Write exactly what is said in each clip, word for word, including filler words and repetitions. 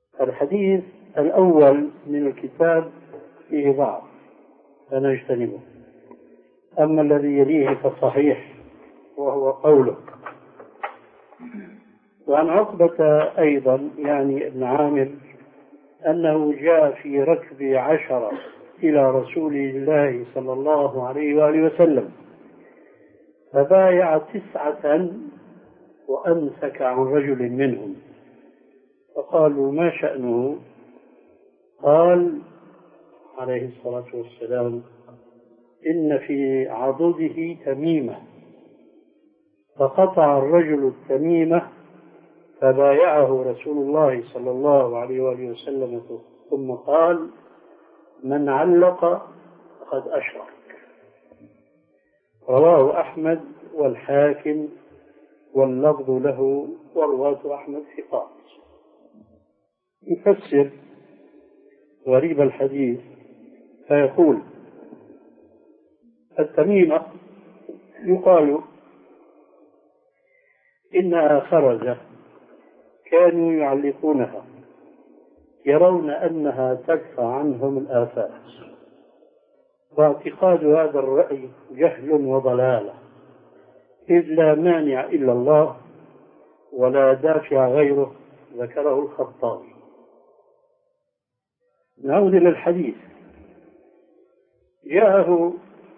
الحديث الأول من الكتاب فيه ضعف فنجتنبه، أما الذي يليه فصحيح وهو قولك. وعن عقبة أيضا يعني ابن عامر أنه جاء في ركب عشرة إلى رسول الله صلى الله عليه وآله وسلم فبايع تسعة وأمسك عن رجل منهم، فقالوا ما شأنه؟ قال عليه الصلاة والسلام إن في عضده تميمة، فقطع الرجل التميمة فبايعه رسول الله صلى الله عليه وآله وسلم ثم قال من علق فقد أشرك. رواه أحمد والحاكم واللفظ له ورواة أحمد ثقات. يفسر غريب الحديث فيقول التميمة يقال إنها خرزة كانوا يعلقونها يرون أنها تدفع عنهم الآفات، واعتقاد هذا الرأي جهل وضلالة، إذ لا مانع إلا الله ولا دافع غيره، ذكره الخطابي. نعود إلى الحديث. جاءه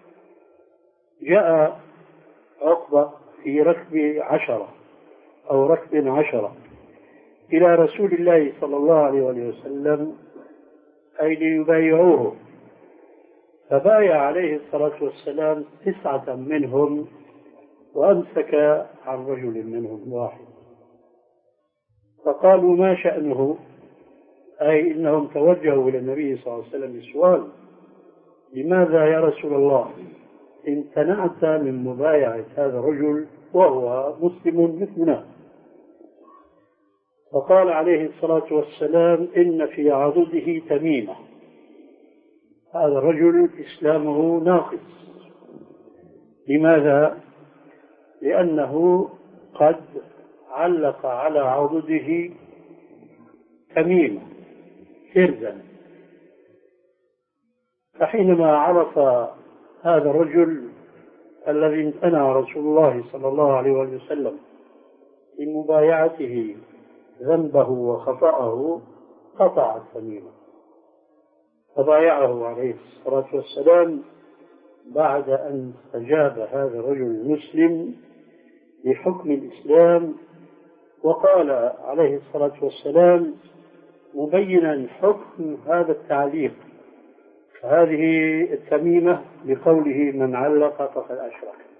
جاء عقبة في ركب عشرة أو ركب عشرة إلى رسول الله صلى الله عليه وسلم أي ليبايعوه، فبايع عليه الصلاة والسلام تسعة منهم وأمسك عن رجل منهم واحد. فقالوا ما شأنه؟ أي إنهم توجهوا إلى النبي صلى الله عليه وسلم بسؤال لماذا يا رسول الله امتنعت من مبايعة هذا الرجل وهو مسلم مثلنا؟ فقال عليه الصلاة والسلام إن في عضده تميمة، هذا الرجل إسلامه ناقص. لماذا؟ لأنه قد علق على عضده تميمة كرزا، فحينما عرف هذا الرجل الذي امتنع رسول الله صلى الله عليه وسلم لمبايعته ذنبه وخطأه قطع التميمة، فبايعه عليه الصلاة والسلام بعد أن استجاب هذا الرجل المسلم لحكم الإسلام، وقال عليه الصلاة والسلام مبينا حكم هذا التعليق هذه التميمة بقوله من علق فقد أشرك.